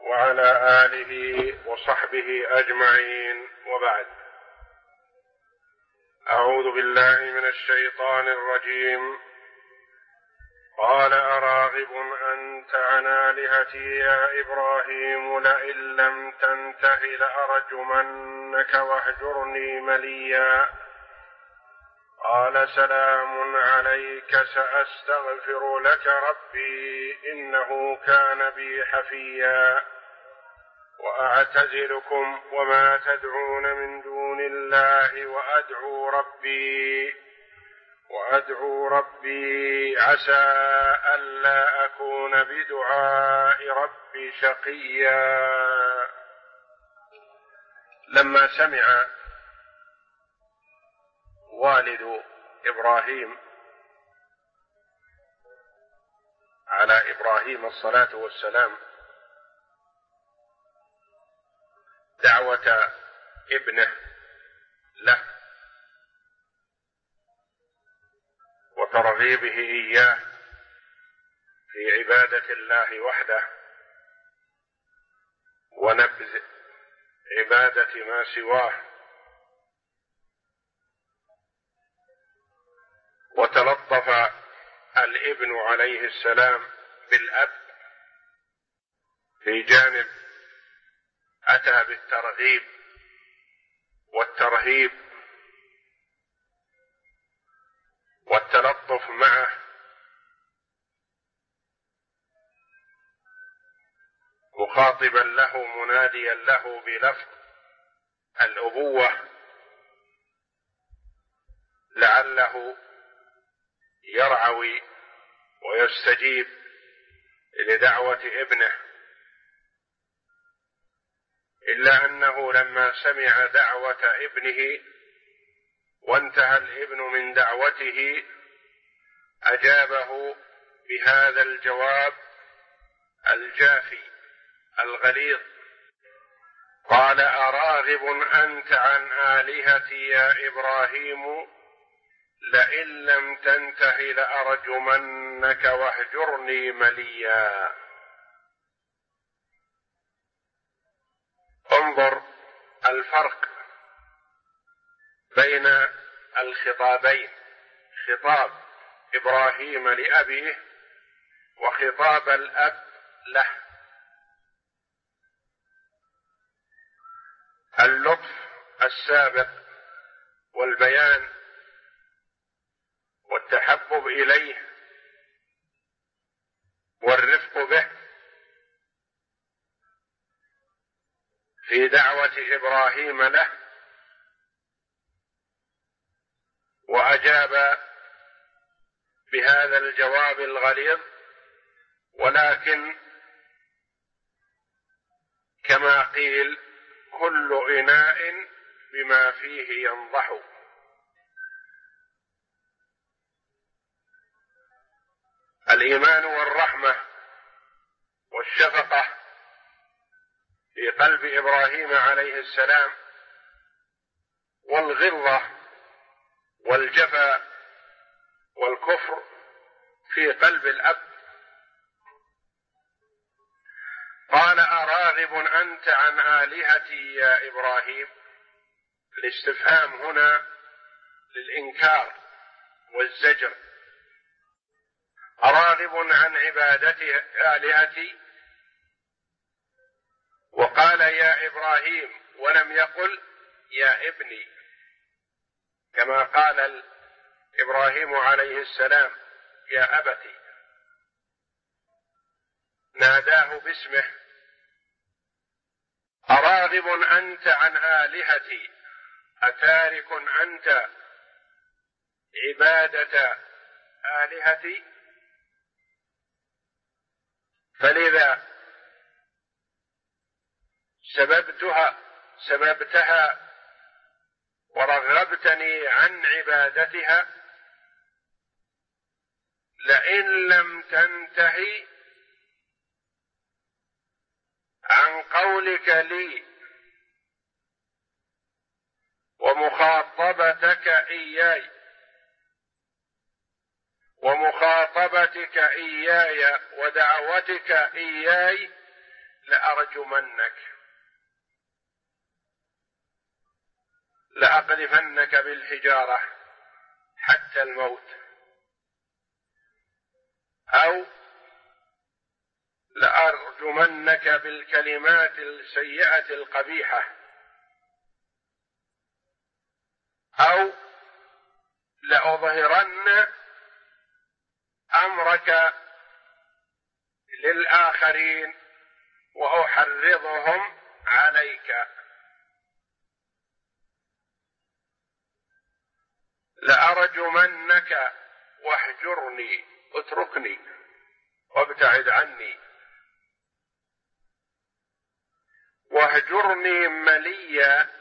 وعلى آله وصحبه أجمعين، وبعد. أعوذ بالله من الشيطان الرجيم. قال أراغب أنت عن آلهتي يا إبراهيم لئن لم تنته لأرجمنك واهجرني مليا. قال سلام عليك سأستغفر لك ربي إنه كان بي حفيا. وأعتزلكم وما تدعون من دون الله وأدعو ربي عسى ألا أكون بدعاء ربي شقيا. لما سمع والد إبراهيم على إبراهيم الصلاة والسلام دعوة ابنه له وترغيبه إياه في عبادة الله وحده ونبذ عبادة ما سواه، وتلطف الابن عليه السلام بالأب في جانب أتى بالترغيب والترهيب والتلطف معه، مخاطبا له مناديا له بلفظ الأبوة لعله يرعوي ويستجيب لدعوة ابنه. إلا أنه لما سمع دعوة ابنه وانتهى الابن من دعوته أجابه بهذا الجواب الجافي الغليظ. قال أراغب أنت عن آلهتي يا إبراهيم لئن لم تنته لأرجمنك واهجرني مليا. انظر الفرق بين الخطابين، خطاب إبراهيم لأبيه وخطاب الأب له. اللطف السابق والبيان والتحبب إليه والرفق به في دعوة إبراهيم له، وأجاب بهذا الجواب الغليظ، ولكن كما قيل كل إناء بما فيه ينضح. الإيمان والرحمة والشفقة في قلب إبراهيم عليه السلام، والغلظة والجفا والكفر في قلب الأب. قال أراغب أنت عن آلهتي يا إبراهيم. الاستفهام هنا للإنكار والزجر. أراغب عن عبادة آلهتي، وقال يا إبراهيم ولم يقل يا ابني كما قال إبراهيم عليه السلام يا أبتي، ناداه باسمه. أراغب أنت عن آلهتي، أتارك أنت عبادة آلهتي؟ فلذا سببتها ورغبتني عن عبادتها. لئن لم تنتهي عن قولك لي ومخاطبتك إياي ومخاطبتك إياي ودعوتك إياي لأرجمنك، لأقذفنك بالحجارة حتى الموت، أو لأرجمنك بالكلمات السيئة القبيحة، أو لأظهرن أمرك للآخرين وأحرضهم عليك. لأرجمنك واهجرني، اتركني وابتعد عني، واهجرني مليا،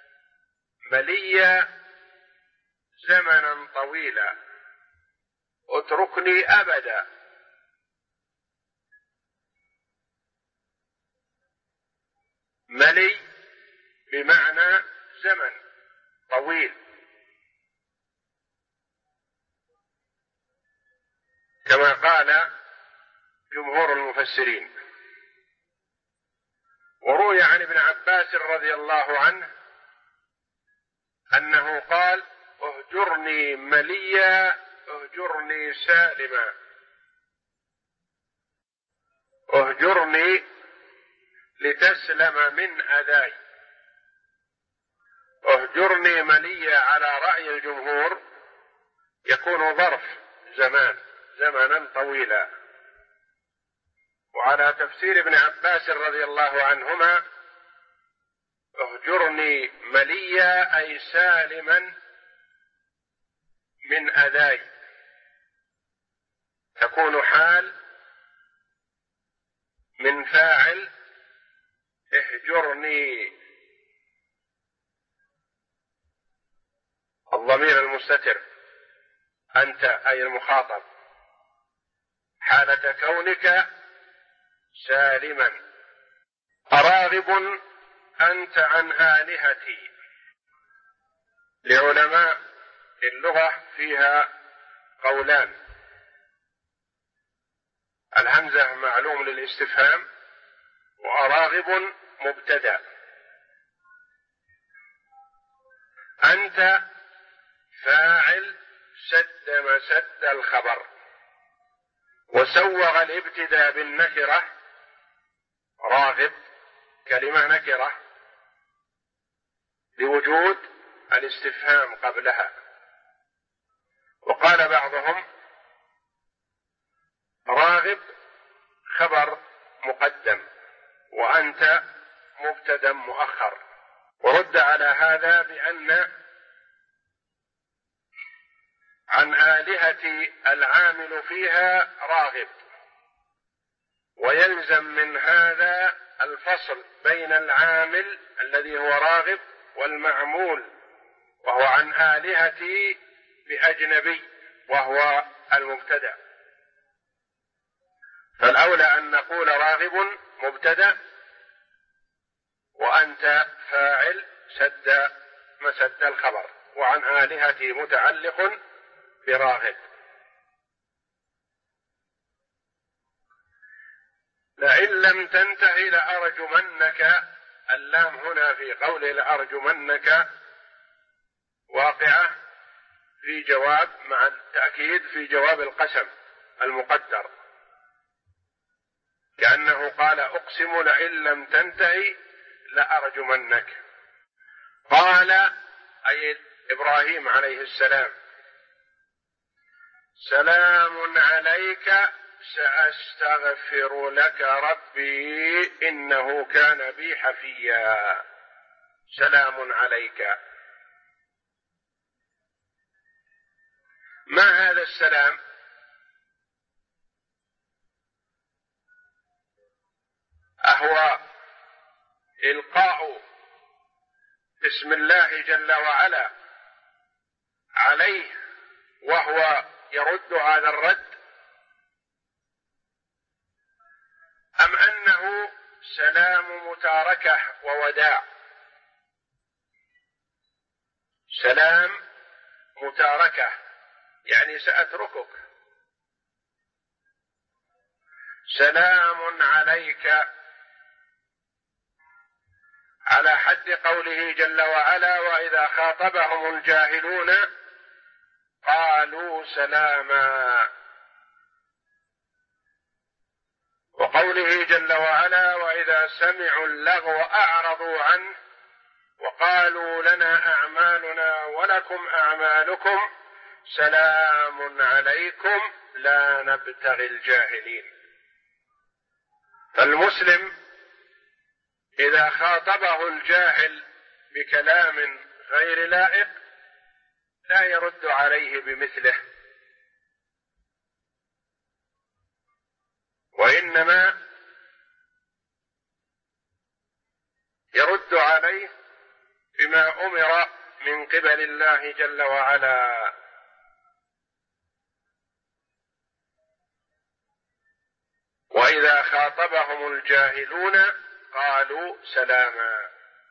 مليا زمنا طويلا، اتركني أبدا. ملي بمعنى زمن طويل، كما قال جمهور المفسرين. وروي عن ابن عباس رضي الله عنه أنه قال: اهجرني مليا، اهجرني سالما. اهجرني لتسلم من أذاي. اهجرني مليا على رأي الجمهور يكون ظرف زمان، زمنا طويلا. وعلى تفسير ابن عباس رضي الله عنهما: اهجرني مليا أي سالما من أذاي، تكون حال من فاعل اهجرني، الضمير المستتر أنت أي المخاطب، حالة كونك سالما. أراغب أنت عن آلهتي. لعلماء اللغة فيها قولان: الهمزة معلوم للاستفهام، وأراغب مبتدأ. أنت فاعل سد مسد الخبر، وسوغ الابتداء بالنكرة، راغب كلمة نكرة لوجود الاستفهام قبلها. وقال بعضهم: راغب خبر مقدم، وأنت مبتدأ مؤخر. ورد على هذا بأن عن آلهتي العامل فيها راغب، ويلزم من هذا الفصل بين العامل الذي هو راغب والمعمول، وهو عن آلهتي بأجنبي وهو المبتدأ. فالأولى أن نقول راغب مبتدأ، وأنت فاعل سد مسد الخبر، وعن آلهتي متعلق براغب. لئن لم تنته لأرجمنك. اللام هنا في قول لأرجمنك واقعة في جواب، مع التأكيد في جواب القسم المقدر، كأنه قال: أقسم لئن لم تنتهي لأرجمنك. قال أي إبراهيم عليه السلام: سلام عليك سأستغفر لك ربي إنه كان بي حفيا. سلام عليك. ما هذا السلام؟ أهو إلقاء اسم الله جل وعلا عليه وهو يرد هذا الرد، أم أنه سلام متاركة ووداع؟ سلام متاركة يعني سأتركك. سلام عليك حد قوله جل وعلا: وإذا خاطبهم الجاهلون قالوا سلاما. وقوله جل وعلا: وإذا سمعوا اللغو أعرضوا عنه وقالوا لنا أعمالنا ولكم أعمالكم سلام عليكم لا نبتغي الجاهلين. فالمسلم إذا خاطبه الجاهل بكلام غير لائق لا يرد عليه بمثله، وإنما يرد عليه بما أمر من قبل الله جل وعلا. وإذا خاطبهم الجاهلون قالوا سلاما،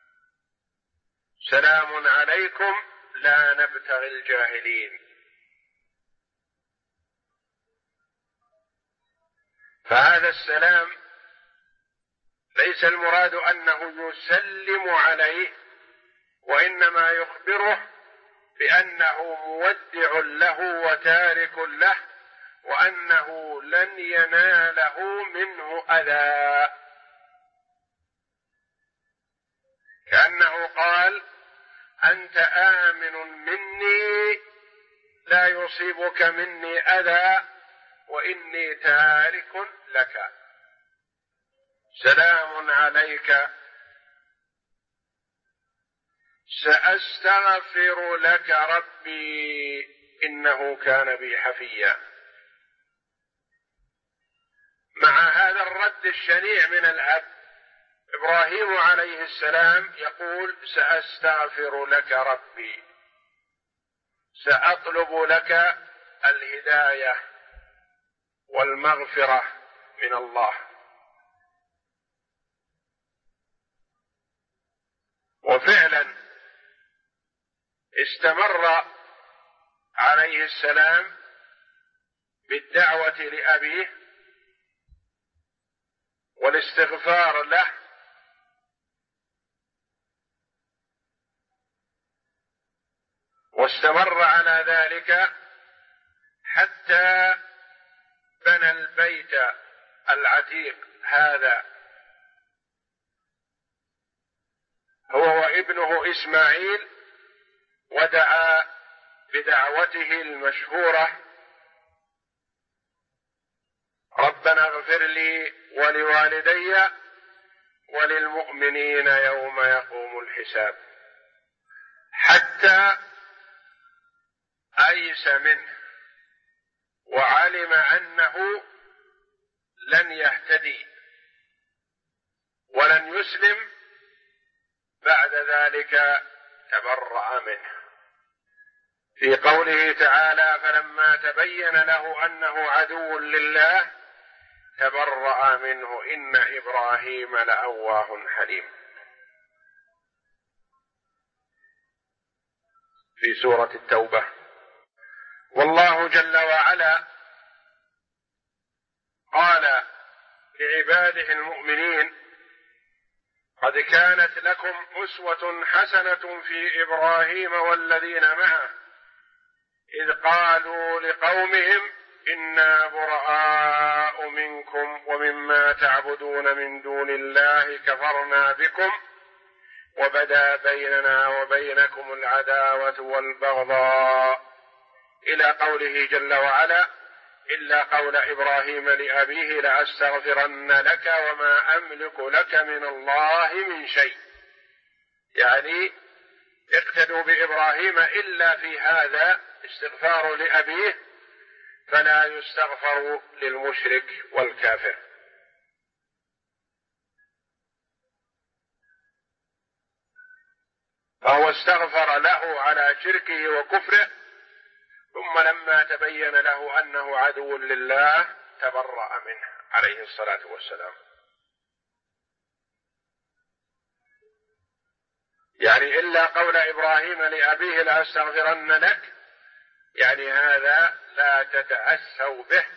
سلام عليكم لا نبتغي الجاهلين. فهذا السلام ليس المراد أنه يسلم عليه، وإنما يخبره بأنه مودع له وتارك له، وأنه لن يناله منه أذى، كأنه قال: أنت آمن مني لا يصيبك مني أذى وإني تارك لك، سلام عليك سأستغفر لك ربي إنه كان بي حفيا. مع هذا الرد الشنيع من الأب، إبراهيم عليه السلام يقول: سأستغفر لك ربي، سأطلب لك الهداية والمغفرة من الله. وفعلا استمر عليه السلام بالدعوة لأبيه والاستغفار له، واستمر على ذلك حتى بنى البيت العتيق هذا هو وابنه إسماعيل، ودعا بدعوته المشهورة: ربنا اغفر لي ولوالدي وللمؤمنين يوم يقوم الحساب، حتى أيس منه وعلم أنه لن يهتدي ولن يسلم، بعد ذلك تبرأ منه في قوله تعالى: فلما تبين له أنه عدو لله تبرأ منه إن إبراهيم لأواه حليم، في سورة التوبة. والله جل وعلا قال لعباده المؤمنين: قد كانت لكم أسوة حسنة في إبراهيم والذين معه إذ قالوا لقومهم إنا براء منكم ومما تعبدون من دون الله كفرنا بكم وبدا بيننا وبينكم العداوة والبغضاء، إلى قوله جل وعلا: إلا قول إبراهيم لأبيه لأستغفرن لك وما أملك لك من الله من شيء. يعني اقتدوا بإبراهيم إلا في هذا استغفار لأبيه، فلا يستغفر للمشرك والكافر. فهو استغفر له على شركه وكفره، ثم لما تبين له أنه عدو لله تبرأ منه عليه الصلاة والسلام. يعني إلا قول إبراهيم لأبيه لأستغفرن لك، يعني هذا لا تتأسوا به.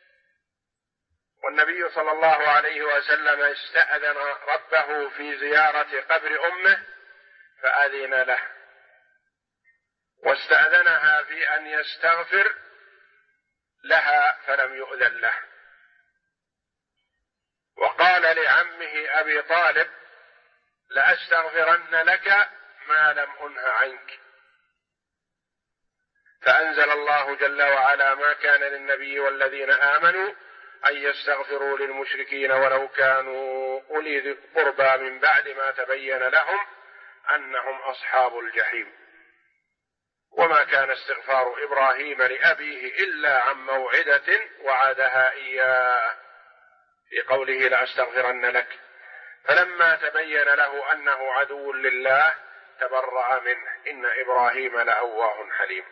والنبي صلى الله عليه وسلم استأذن ربه في زيارة قبر أمه فأذن له، واستأذنها في أن يستغفر لها فلم يؤذن له، وقال لعمه أبي طالب: لأستغفرن لك ما لم أنه عنك. فأنزل الله جل وعلا: ما كان للنبي والذين آمنوا أن يستغفروا للمشركين ولو كانوا أولي قربى من بعد ما تبين لهم أنهم أصحاب الجحيم. وما كان استغفار إبراهيم لأبيه إلا عن موعدة وعدها إياه، في قوله: لأستغفرن لك. فلما تبين له أنه عدو لله تبرأ منه، إن إبراهيم لأواه حليم.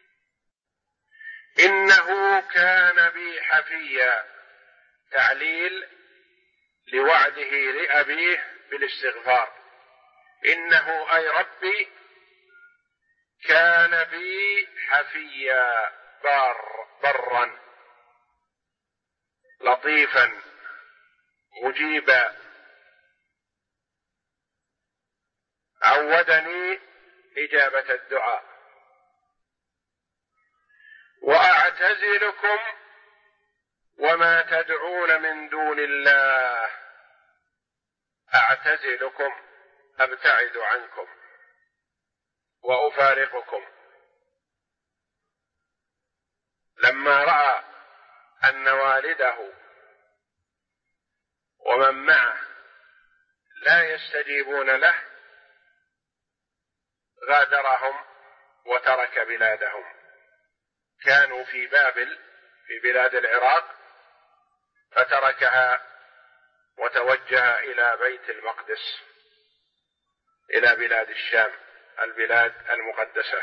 إنه كان بي حفيا، تعليل لوعده لأبيه بالاستغفار. إنه أي ربي كان بي حفيا، برا لطيفا مجيبا، عودني إجابة الدعاء. وأعتزلكم وما تدعون من دون الله. أعتزلكم، أبتعد عنكم وأفارقكم. لما رأى أن والده ومن معه لا يستجيبون له غادرهم وترك بلادهم. كانوا في بابل في بلاد العراق، فتركها وتوجه إلى بيت المقدس، إلى بلاد الشام، البلاد المقدسة.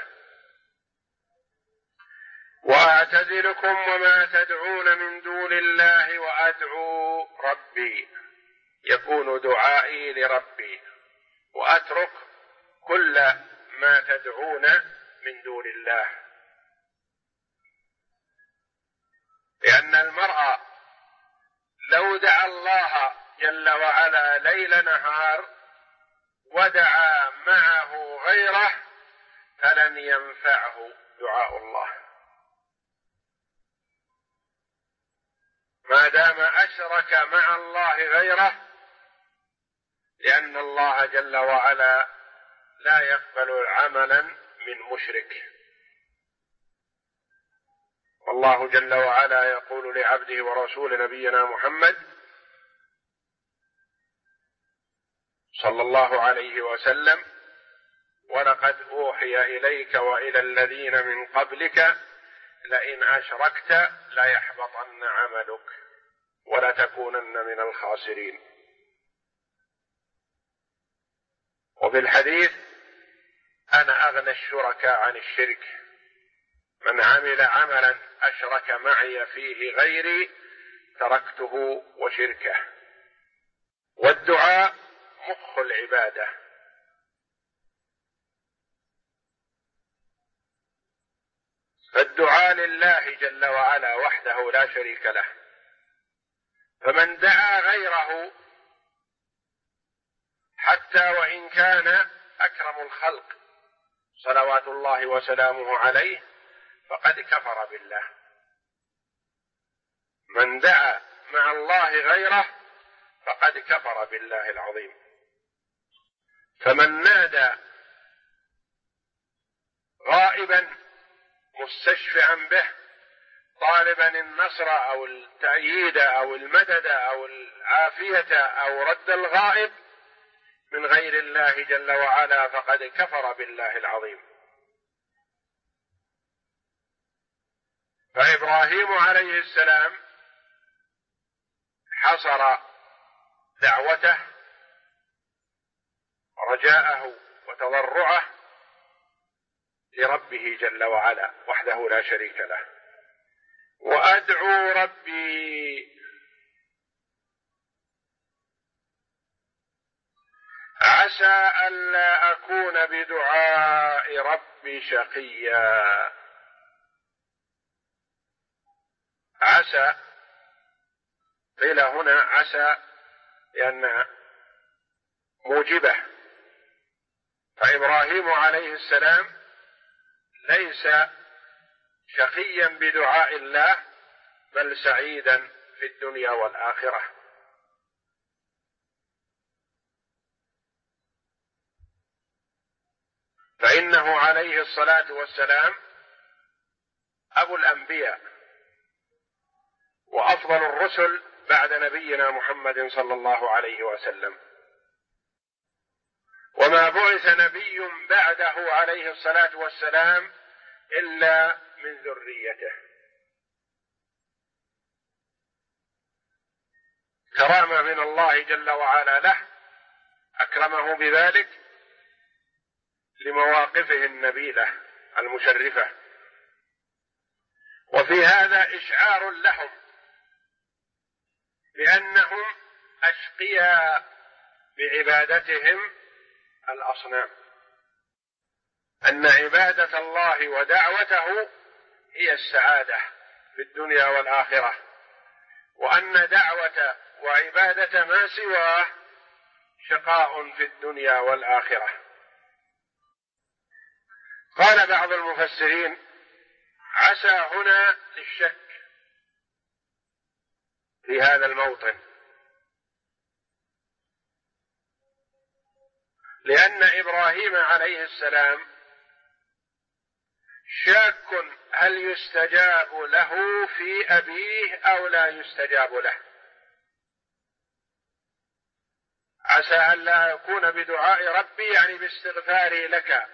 وأعتزلكم وما تدعون من دون الله وأدعو ربي، يكون دعائي لربي، وأترك كل ما تدعون من دون الله. لأن المرء لو دعا الله جل وعلا ليل نهار ودعا معه غيره فلن ينفعه دعاء الله، ما دام أشرك مع الله غيره، لأن الله جل وعلا لا يقبل عملا من مشرك. والله جل وعلا يقول لعبده ورسول نبينا محمد صلى الله عليه وسلم: ولقد أوحي إليك وإلى الذين من قبلك لئن أشركت ليحبطن عملك ولتكونن من الخاسرين. وفي الحديث: أنا أغنى الشركاء عن الشرك، من عمل عملا أشرك معي فيه غيري تركته وشركه. والدعاء مخ العبادة، فالدعاء لله جل وعلا وحده لا شريك له، فمن دعا غيره حتى وإن كان أكرم الخلق صلوات الله وسلامه عليه فقد كفر بالله. من دعا مع الله غيره فقد كفر بالله العظيم. فمن نادى غائبا مستشفعا به طالبا النصر أو التأييد أو المدد أو العافية أو رد الغائب من غير الله جل وعلا فقد كفر بالله العظيم. فإبراهيم عليه السلام حصر دعوته رجاءه وتضرعه لربه جل وعلا وحده لا شريك له. وأدعو ربي، عسى ألا أكون بدعاء ربي شقيا. عسى قيل هنا عسى لأنها موجبة فإبراهيم عليه السلام ليس شقيا بدعاء الله بل سعيدا في الدنيا والآخرة. فإنه عليه الصلاة والسلام أبو الأنبياء وأفضل الرسل بعد نبينا محمد صلى الله عليه وسلم، وما بعث نبي بعده عليه الصلاة والسلام إلا من ذريته، كرامة من الله جل وعلا له، أكرمه بذلك لمواقفه النبيلة المشرفة. وفي هذا إشعار لهم بأنهم أشقياء بعبادتهم الأصنام، أن عبادة الله ودعوته هي السعادة في الدنيا والآخرة، وأن دعوة وعبادة ما سواه شقاء في الدنيا والآخرة. قال بعض المفسرين: عسى هنا للشك في هذا الموطن، لأن إبراهيم عليه السلام شاك هل يستجاب له في أبيه أو لا يستجاب له. عسى أن لا يكون بدعاء ربي يعني باستغفاري لك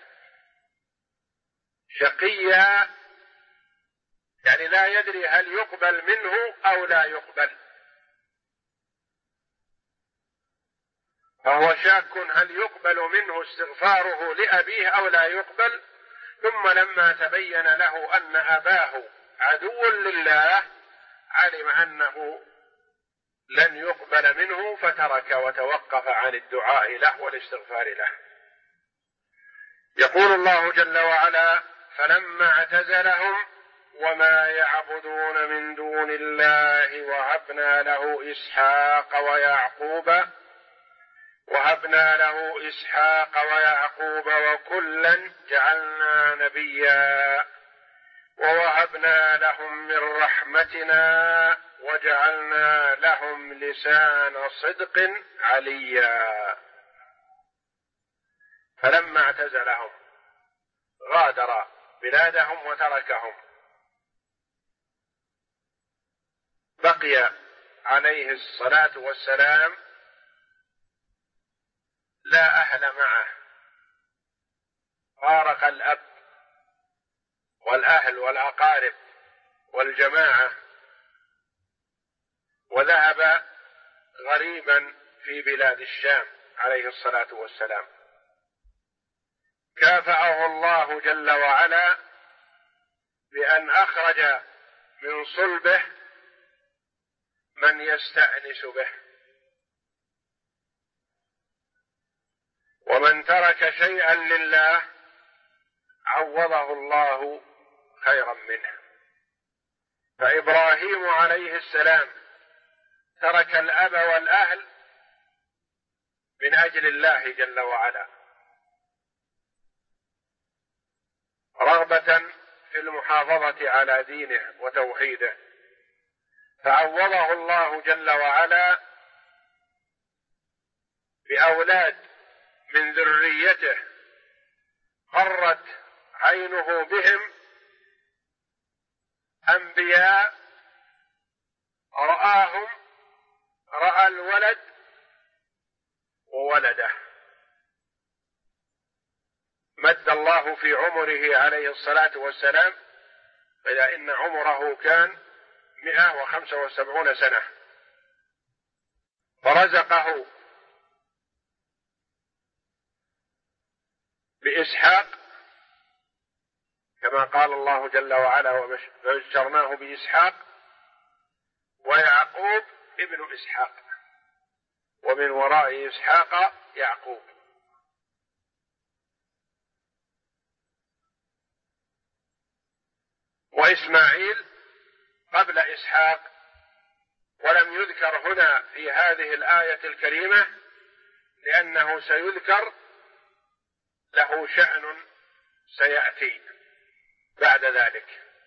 شقيا، يعني لا يدري هل يقبل منه أو لا يقبل، فهو شاك هل يقبل منه استغفاره لأبيه أو لا يقبل. ثم لما تبين له أن أباه عدو لله علم أنه لن يقبل منه، فترك وتوقف عن الدعاء له والاستغفار له. يقول الله جل وعلا: فلما اعتزلهم وما يعبدون من دون الله وهبنا له إسحاق ويعقوب وكلا جعلنا نبيا ووهبنا لهم من رحمتنا وجعلنا لهم لسان صدق عليا. فلما اعتزلهم غادر بلادهم وتركهم، بقي عليه الصلاة والسلام لا أهل معه، فارق الأب والأهل والأقارب والجماعة وذهب غريبا في بلاد الشام عليه الصلاة والسلام. كافأه الله جل وعلا بأن أخرج من صلبه من يستأنس به، ومن ترك شيئا لله عوضه الله خيرا منه. فإبراهيم عليه السلام ترك الأب والأهل من أجل الله جل وعلا، رغبة في المحافظة على دينه وتوحيده، فعوضه الله جل وعلا بأولاد من ذريته قرت عينه بهم، أنبياء رآهم، رأى الولد وولده. مد الله في عمره عليه الصلاة والسلام، إلى إن عمره كان 175 سنة، فرزقه بإسحاق كما قال الله جل وعلا: وبشرناه بإسحاق ويعقوب ابن إسحاق ومن وراء إسحاق يعقوب. وإسماعيل قبل إسحاق، ولم يذكر هنا في هذه الآية الكريمة لأنه سيذكر له شأن سيأتي بعد ذلك.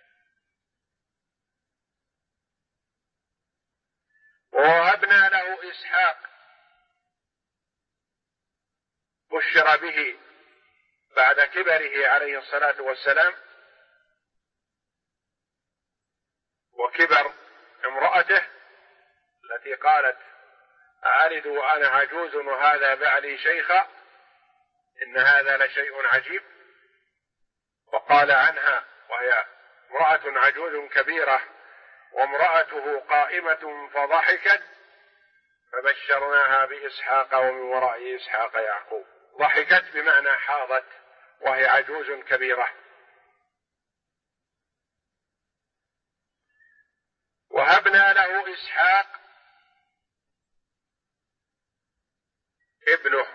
ووهبنا له إسحاق بشر به بعد كبره عليه الصلاة والسلام وكبر امرأته التي قالت: أألد وأنا عجوز وهذا بعلي شيخا إن هذا لشيء عجيب. وقال عنها وهي امرأة عجوز كبيرة وامرأته قائمة فضحكت فبشرناها بإسحاق ومن وراء إسحاق يعقوب. ضحكت بمعنى حاضت وهي عجوز كبيرة. وهبنا له إسحاق ابنه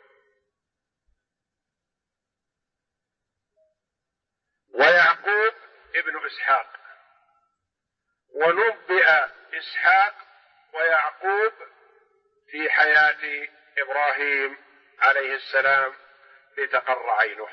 ويعقوب ابن إسحاق. ونبئ إسحاق ويعقوب في حياة إبراهيم عليه السلام لتقر عينه.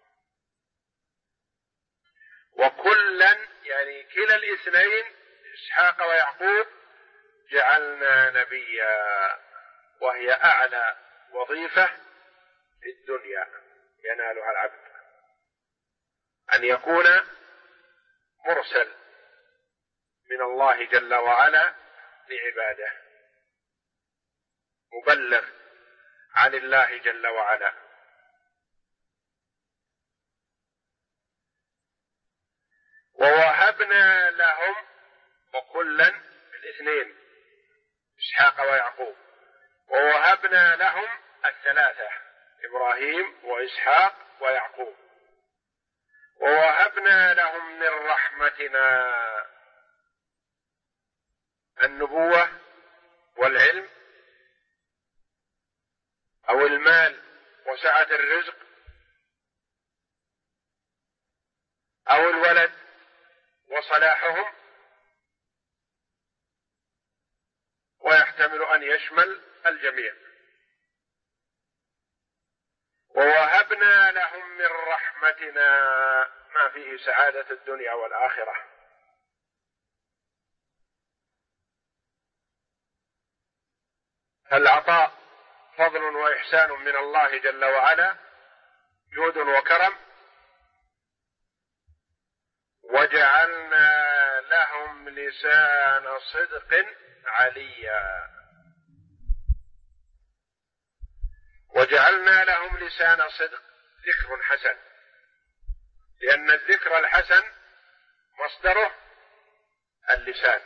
وكلا يعني كلا الاثنين إسحاق ويعقوب جعلنا نبيا، وهي أعلى وظيفة في الدنيا ينالها العبد، أن يكون مرسل من الله جل وعلا لعباده، مبلغ عن الله جل وعلا. ووهبنا لهم، وكلا الاثنين إسحاق ويعقوب، ووهبنا لهم الثلاثة إبراهيم وإسحاق ويعقوب. ووهبنا لهم من رحمتنا النبوة والعلم أو المال وسعة الرزق أو الولد وصلاحهم، ويحتمل أن يشمل الجميع. ووهبنا لهم من رحمتنا ما فيه سعادة الدنيا والآخرة. فالعطاء فضل وإحسان من الله جل وعلا، جود وكرم. وجعلنا لهم لسان صدق عليا. وجعلنا لهم لسان صدق ذكر حسن، لأن الذكر الحسن مصدره اللسان،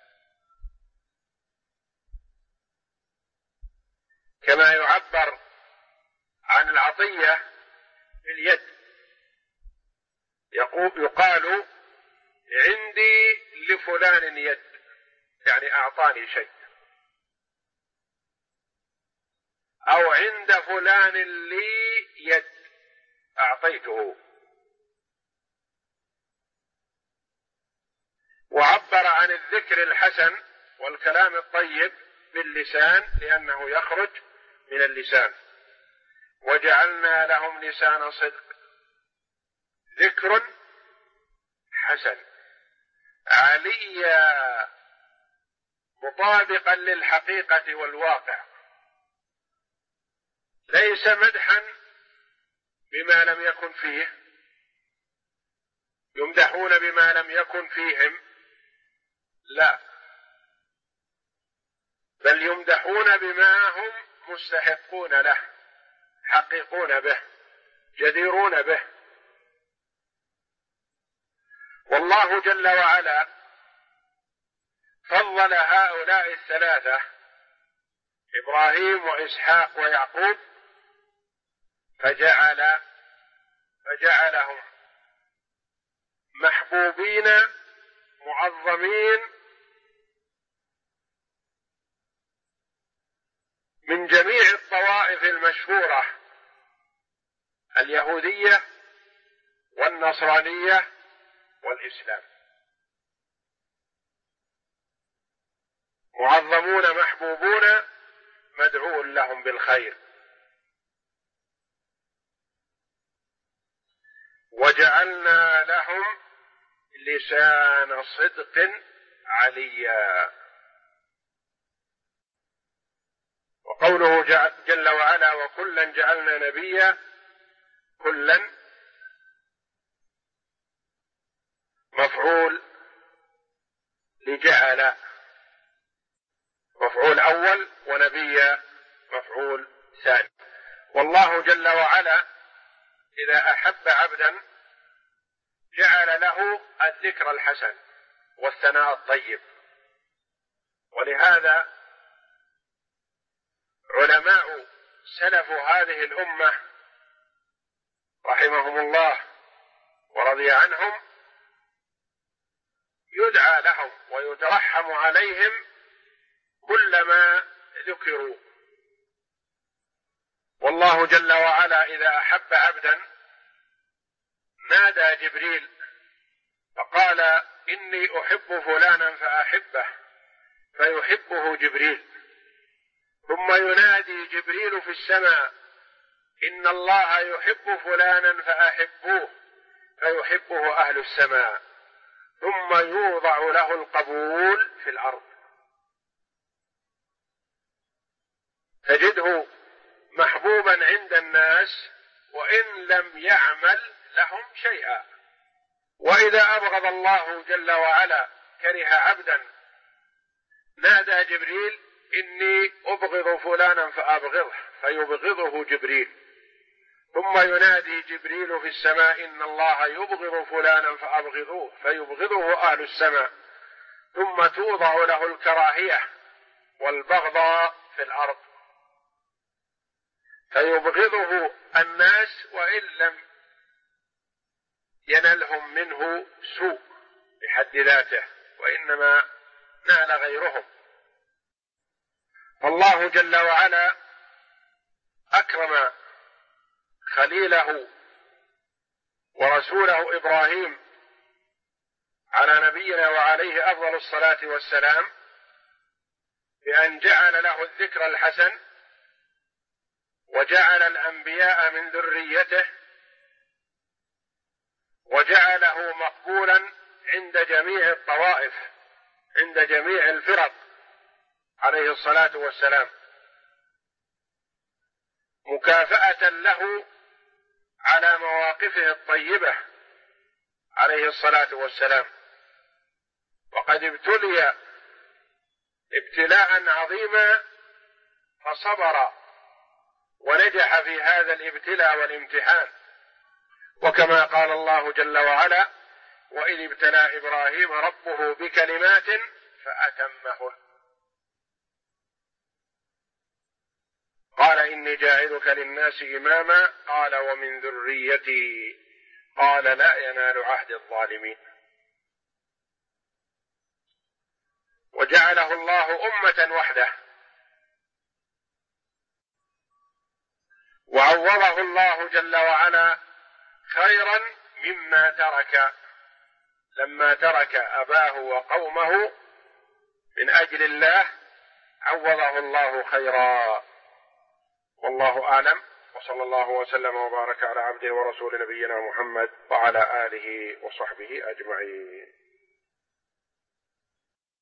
كما يعبر عن العطية باليد، يقال عندي لفلان يد، يعني أعطاني شيء، أو عند فلان لي يد أعطيته. وعبر عن الذكر الحسن والكلام الطيب باللسان لأنه يخرج من اللسان. وجعلنا لهم لسان صدق ذكر حسن عليا مطابقا للحقيقة والواقع، ليس مدحا بما لم يكن فيه، يمدحون بما لم يكن فيهم، لا، بل يمدحون بما هم مستحقون له، حقيقون به، جديرون به. والله جل وعلا فضل هؤلاء الثلاثة إبراهيم وإسحاق ويعقوب فجعلهم محبوبين معظمين من جميع الطوائف المشهورة، اليهودية والنصرانية والإسلام، معظمون محبوبون مدعو لهم بالخير. وجعلنا لهم لسان صدق عليا. وقوله جل وعلا وكلا جعلنا نبيا، كلا مفعول لجعل، مفعول أول، ونبيا مفعول ثاني. والله جل وعلا إذا أحب عبدا جعل له الذكر الحسن والثناء الطيب. ولهذا علماء سلف هذه الأمة رحمهم الله ورضي عنهم يدعى لهم ويترحم عليهم كلما ذكروا. والله جل وعلا إذا أحب عبدا نادى جبريل فقال إني أحب فلانا فأحبه، فيحبه جبريل، ثم ينادي جبريل في السماء إن الله يحب فلانا فأحبوه، فيحبه أهل السماء، ثم يوضع له القبول في الأرض، تجده محبوبا عند الناس وإن لم يعمل لهم شيئا. وإذا أبغض الله جل وعلا كره عبدا نادى جبريل إني أبغض فلانا فأبغضه، فيبغضه جبريل، ثم ينادي جبريل في السماء إن الله يبغض فلانا فأبغضوه، فيبغضه أهل السماء، ثم توضع له الكراهية والبغضاء في الأرض، فيبغضه الناس وإن لم ينلهم منه سوء بحد ذاته، وإنما نال غيرهم. الله جل وعلا أكرم خليله ورسوله إبراهيم على نبينا وعليه أفضل الصلاة والسلام بأن جعل له الذكر الحسن، وجعل الأنبياء من ذريته، وجعله مقبولا عند جميع الطوائف، عند جميع الفرق عليه الصلاة والسلام، مكافأة له على مواقفه الطيبة عليه الصلاة والسلام. وقد ابتلي ابتلاء عظيما فصبر ونجح في هذا الابتلاء والامتحان، وكما قال الله جل وعلا وإذ ابتلى إبراهيم ربه بكلمات فأتمهن، قال إني جاعلك للناس إماما، قال ومن ذريتي، قال لا ينال عهد الظالمين. وجعله الله أمة وحده، وعوضه الله جل وعلا خيرا مما ترك، لما ترك أباه وقومه من أجل الله عوضه الله خيرا. والله أعلم، وصلى الله وسلم وبارك على عبده ورسول نبينا محمد وعلى آله وصحبه أجمعين.